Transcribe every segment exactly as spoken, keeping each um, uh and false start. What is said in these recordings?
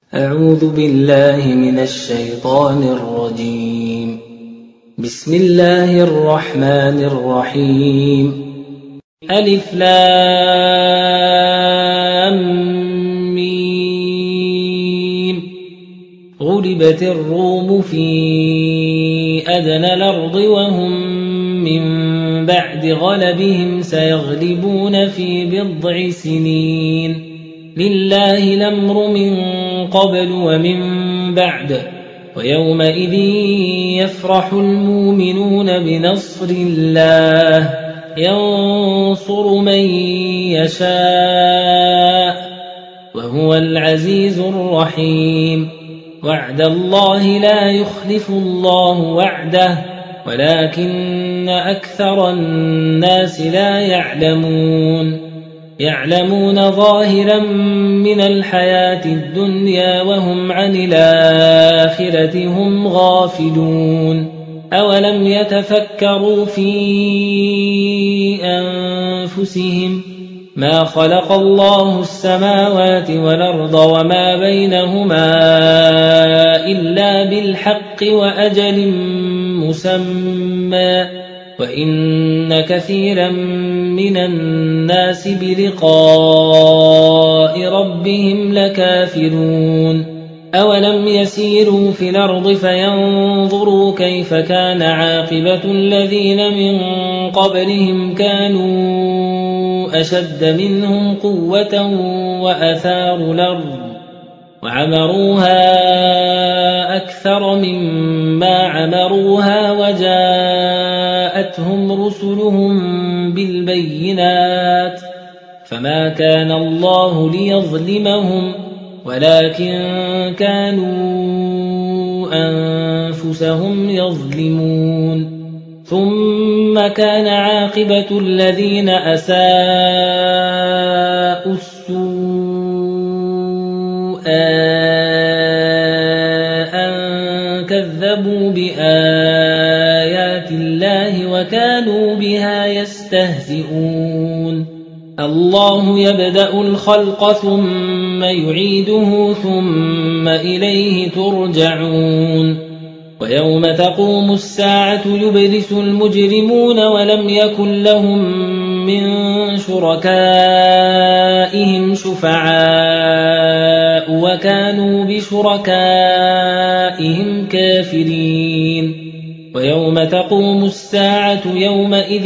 أعوذ بالله من الشيطان الرجيم. بسم الله الرحمن الرحيم. ألف لام ميم. غلبت الروم في أدنى الأرض وهم من بعد غلبهم سيغلبون في بضع سنين. لله الأمر من قبل ومن بعد ويومئذ يفرح المؤمنون بنصر الله ينصر من يشاء وهو العزيز الرحيم. وعد الله لا يخلف الله وعده ولكن أكثر الناس لا يعلمون. يعلمون ظاهرا من الحياة الدنيا وهم عن الآخرة هم غافلون. أولم يتفكروا في أنفسهم ما خلق الله السماوات والأرض وما بينهما إلا بالحق وأجل مسمى وإن كثيرا من الناس بلقاء ربهم لكافرون. أولم يسيروا في الأرض فينظروا كيف كان عاقبة الذين من قبلهم كانوا أشد منهم قوة وأثاروا الأرض وعمروها أكثر مما عمروها وجاءتهم رسلهم بالبينات فما كان الله ليظلمهم ولكن كانوا أنفسهم يظلمون. ثم كان عاقبة الذين أساءوا السوء أن كذبوا بآيات الله وكانوا بها يستهزئون. الله يبدأ الخلق ثم يعيده ثم إليه ترجعون. ويوم تقوم الساعة يبلس المجرمون ولم يكن لهم من شركائهم شفعاء وكانوا بشركائهم كافرين. ويوم تقوم الساعة يومئذ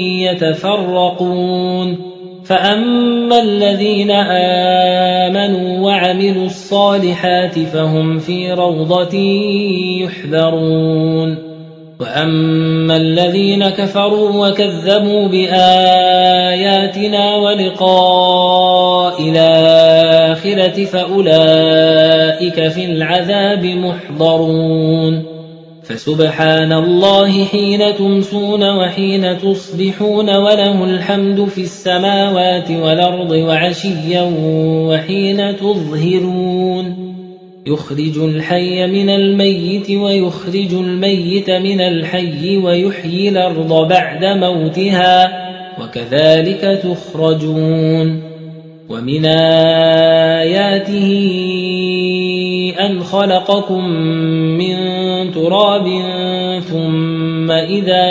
يتفرقون فأما الذين آمنوا وعملوا الصالحات فهم في روضة يحبرون. وأما الذين كفروا وكذبوا بآياتنا ولقاء الآخرة فأولئك في العذاب محضرون. فسبحان الله حين تمسون وحين تصبحون وله الحمد في السماوات والأرض وعشيا وحين تظهرون. يخرج الحي من الميت ويخرج الميت من الحي ويحيي الأرض بعد موتها وكذلك تخرجون. ومن آياته أن خلقكم من تراب ثم إذا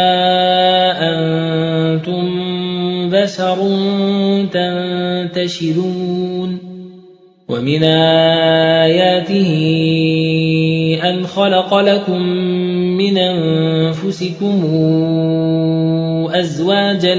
أنتم بشر تنتشرون. ومن آياته أن خلق لكم من أنفسكم أزواجا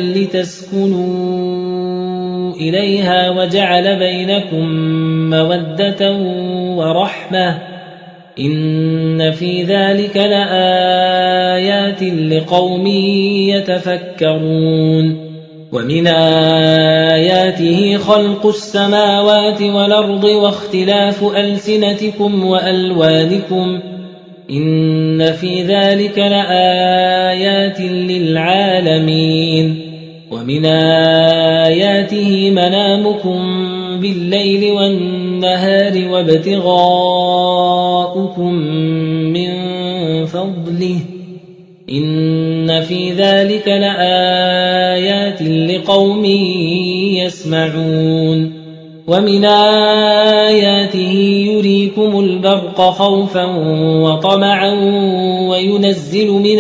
لتسكنوا إليها وجعل بينكم مودة ورحمة إن في ذلك لآيات لقوم يتفكرون. ومن آياته خلق السماوات والأرض واختلاف ألسنتكم وألوانكم إن في ذلك لآيات للعالمين. ومن آياته منامكم بالليل والنهار وابتغاؤكم من فضله إن في ذلك لآيات لقوم يسمعون. ومن آياته يريكم البرق خوفا وطمعا وينزل من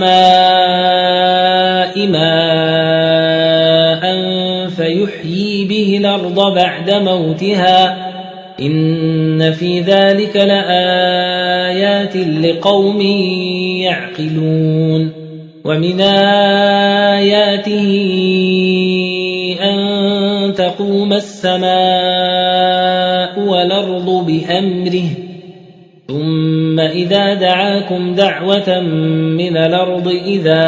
السماء ماء فيحيي به الأرض بعد موتها إن في ذلك لآيات لقوم يعقلون ومن آياته أن تقوم السماء والأرض بأمره ثم إذا دعاكم دعوة من الأرض إذا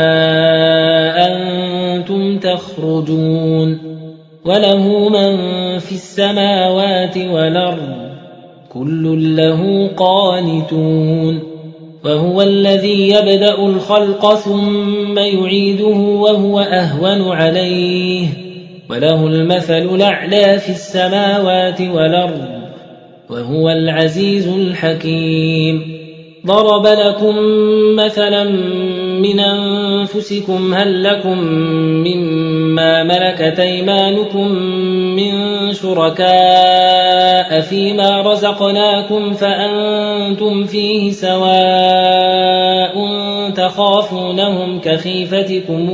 أنتم تخرجون وله من في السماوات والأرض كل له قانتون وهو الذي يبدأ الخلق ثم يعيده وهو أهون عليه وله المثل الأعلى في السماوات والأرض وهو العزيز الحكيم ضرب لكم مثلا من أنفسكم هل لكم مما ملكت أيمانكم من شركاء فيما رزقناكم فأنتم فيه سواء تخافونهم كخيفتكم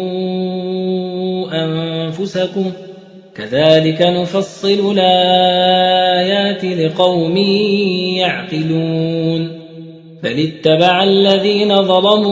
أنفسكم كذلك نفصل الآيات لقوم يعقلون بل اتبع الذين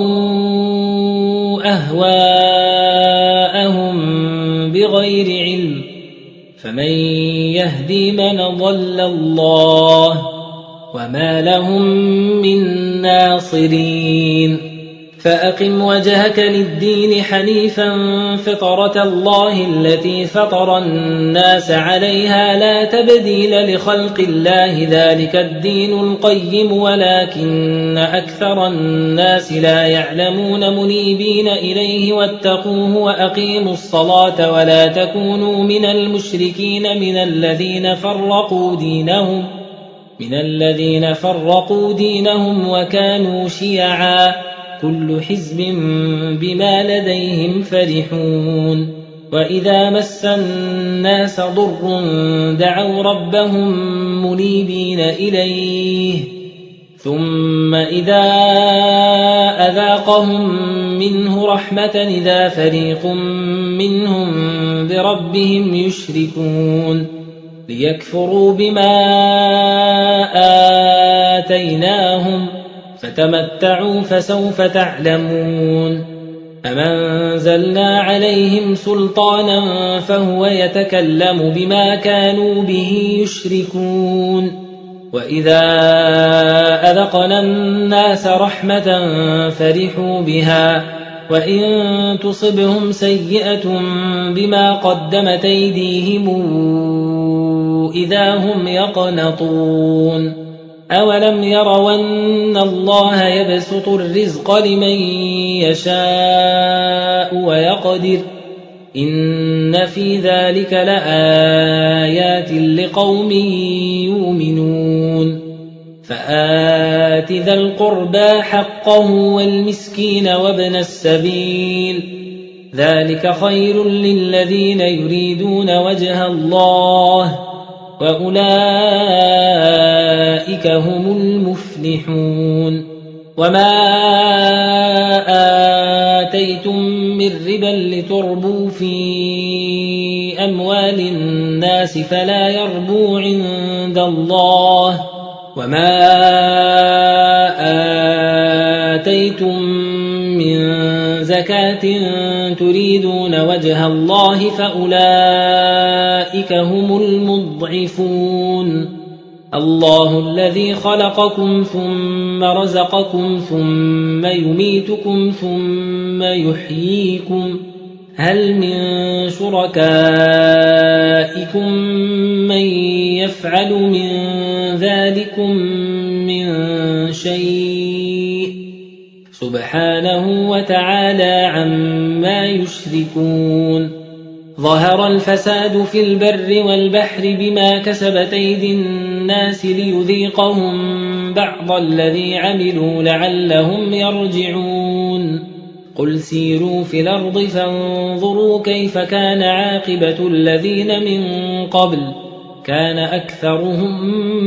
ظلموا أهواءهم بغير علم فمن يهدي من ضل الله وما لهم من ناصرين فأقم وجهك للدين حنيفا فطرة الله التي فطر الناس عليها لا تبديل لخلق الله ذلك الدين القيم ولكن أكثر الناس لا يعلمون منيبين إليه واتقوه وأقيموا الصلاة ولا تكونوا من المشركين من الذين فرقوا دينهم من الذين فرقوا دينهم وكانوا شيعا كل حزب بما لديهم فرحون وإذا مس الناس ضر دعوا ربهم منيبين إليه ثم إذا أذاقهم منه رحمة إذا فريق منهم بربهم يشركون ليكفروا بما آتيناهم فتمتعوا فسوف تعلمون أم أنزلنا عليهم سلطانا فهو يتكلم بما كانوا به يشركون وإذا أذقنا الناس رحمة فرحوا بها وإن تصبهم سيئة بما قدمت أيديهم إذا هم يقنطون أولم يروا أن الله يبسط الرزق لمن يشاء ويقدر إن في ذلك لآيات لقوم يؤمنون فآت ذا القربى حقه والمسكين وابن السبيل ذلك خير للذين يريدون وجه الله وأولئك هم المفلحون وما آتيتم من ربا لتربوا في أموال الناس فلا يربو عند الله وما آتيتم من زكاة تريدون وجه الله فأولئك هم المضعفون الله الذي خلقكم ثم رزقكم ثم يميتكم ثم يحييكم هل من شركائكم من يفعل من ذلكم من شيء سبحانه وتعالى عما يشركون ظهر الفساد في البر والبحر بما كسبت أيدي الناس ليذيقهم بعض الذي عملوا لعلهم يرجعون قل سيروا في الأرض فانظروا كيف كان عاقبة الذين من قبل كان أكثرهم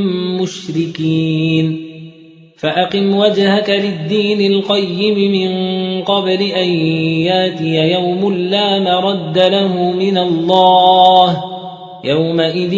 مشركين فأقم وجهك للدين القيم من قبل أن ياتي يوم لا مرد له من الله يومئذ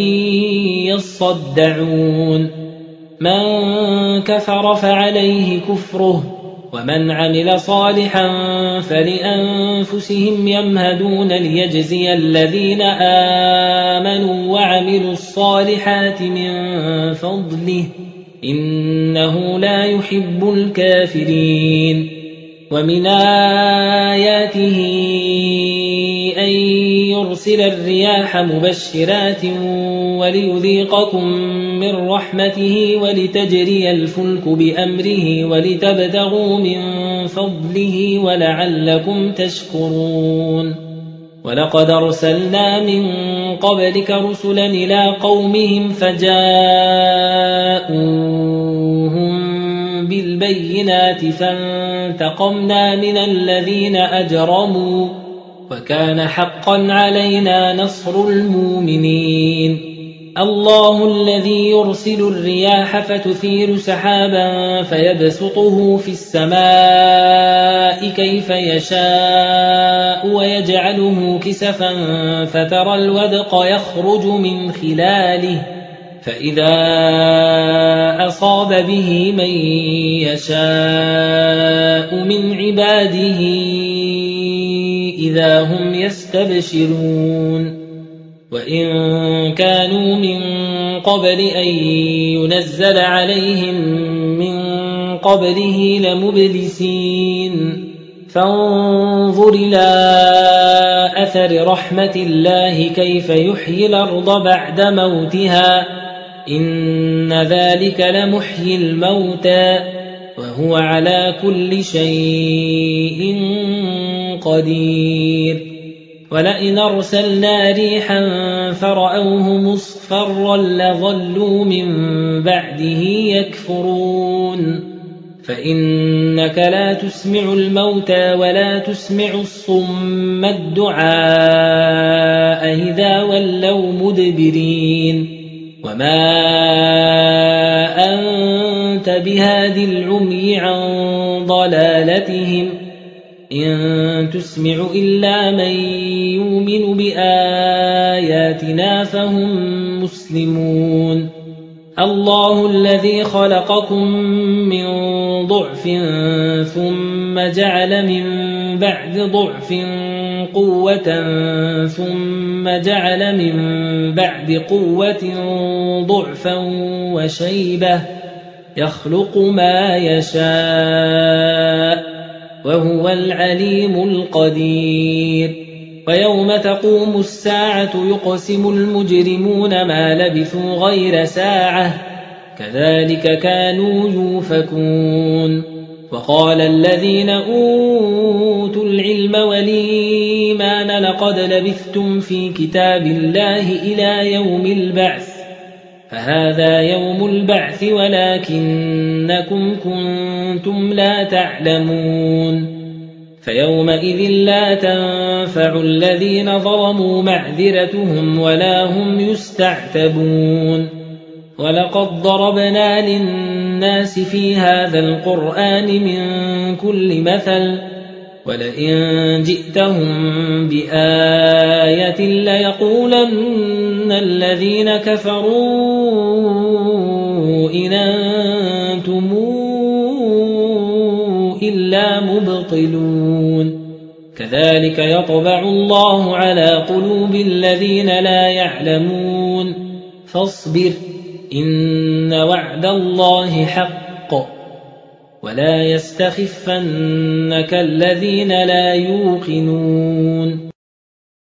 يصدعون من كفر فعليه كفره ومن عمل صالحا فلأنفسهم يمهدون ليجزي الذين آمنوا وعملوا الصالحات من فضله إنه لا يحب الكافرين ومن آياته أن يرسل الرياح مبشرات وليذيقكم من رحمته ولتجري الفلك بأمره ولتبتغوا من فضله ولعلكم تشكرون ولقد أرسلنا من قبلك رسلا إلى قومهم فجاءوهم بالبينات فانتقمنا من الذين أجرموا وكان حقا علينا نصر المؤمنين الله الذي يرسل الرياح فتثير سحابا فيبسطه في السماء كيف يشاء ويجعله كسفا فترى الودق يخرج من خلاله فإذا أصاب به من يشاء من عباده إذا هم يستبشرون وإن كانوا من قبل أن ينزل عليهم من قبله لمبلسين فانظر إلى أثر رحمة الله كيف يحيي الأرض بعد موتها إن ذلك لمحيي الموتى وهو على كل شيء قدير ولئن أرسلنا ريحا فرأوه مصفرا لظلوا من بعده يكفرون فإنك لا تسمع الموتى ولا تسمع الصم الدعاء إذا ولوا مدبرين وما أنت بهاد العمي عن ضلالتهم إن تسمع إلا من يؤمن بآياتنا فهم مسلمون الله الذي خلقكم من ضعف ثم جعل من بعد ضعف قوة ثم جعل من بعد قوة ضعفا وشيبة يخلق ما يشاء وهو العليم القدير ويوم تقوم الساعة يقسم المجرمون ما لبثوا غير ساعة كذلك كانوا يؤفكون وقال الذين أوتوا العلم والإيمان لقد لبثتم في كتاب الله إلى يوم البعث فهذا يوم البعث ولكنكم كنتم لا تعلمون فيومئذ لا تنفع الذين ظلموا معذرتهم ولا هم يستعتبون ولقد ضربنا للناس في هذا القرآن من كل مثل ولئن جئتهم بآية ليقولن الذين كفروا إن أنتم إلا مبطلون كذلك يطبع الله على قلوب الذين لا يعلمون فاصبر إن وعد الله حق ولا يستخفنك الذين لا يوقنون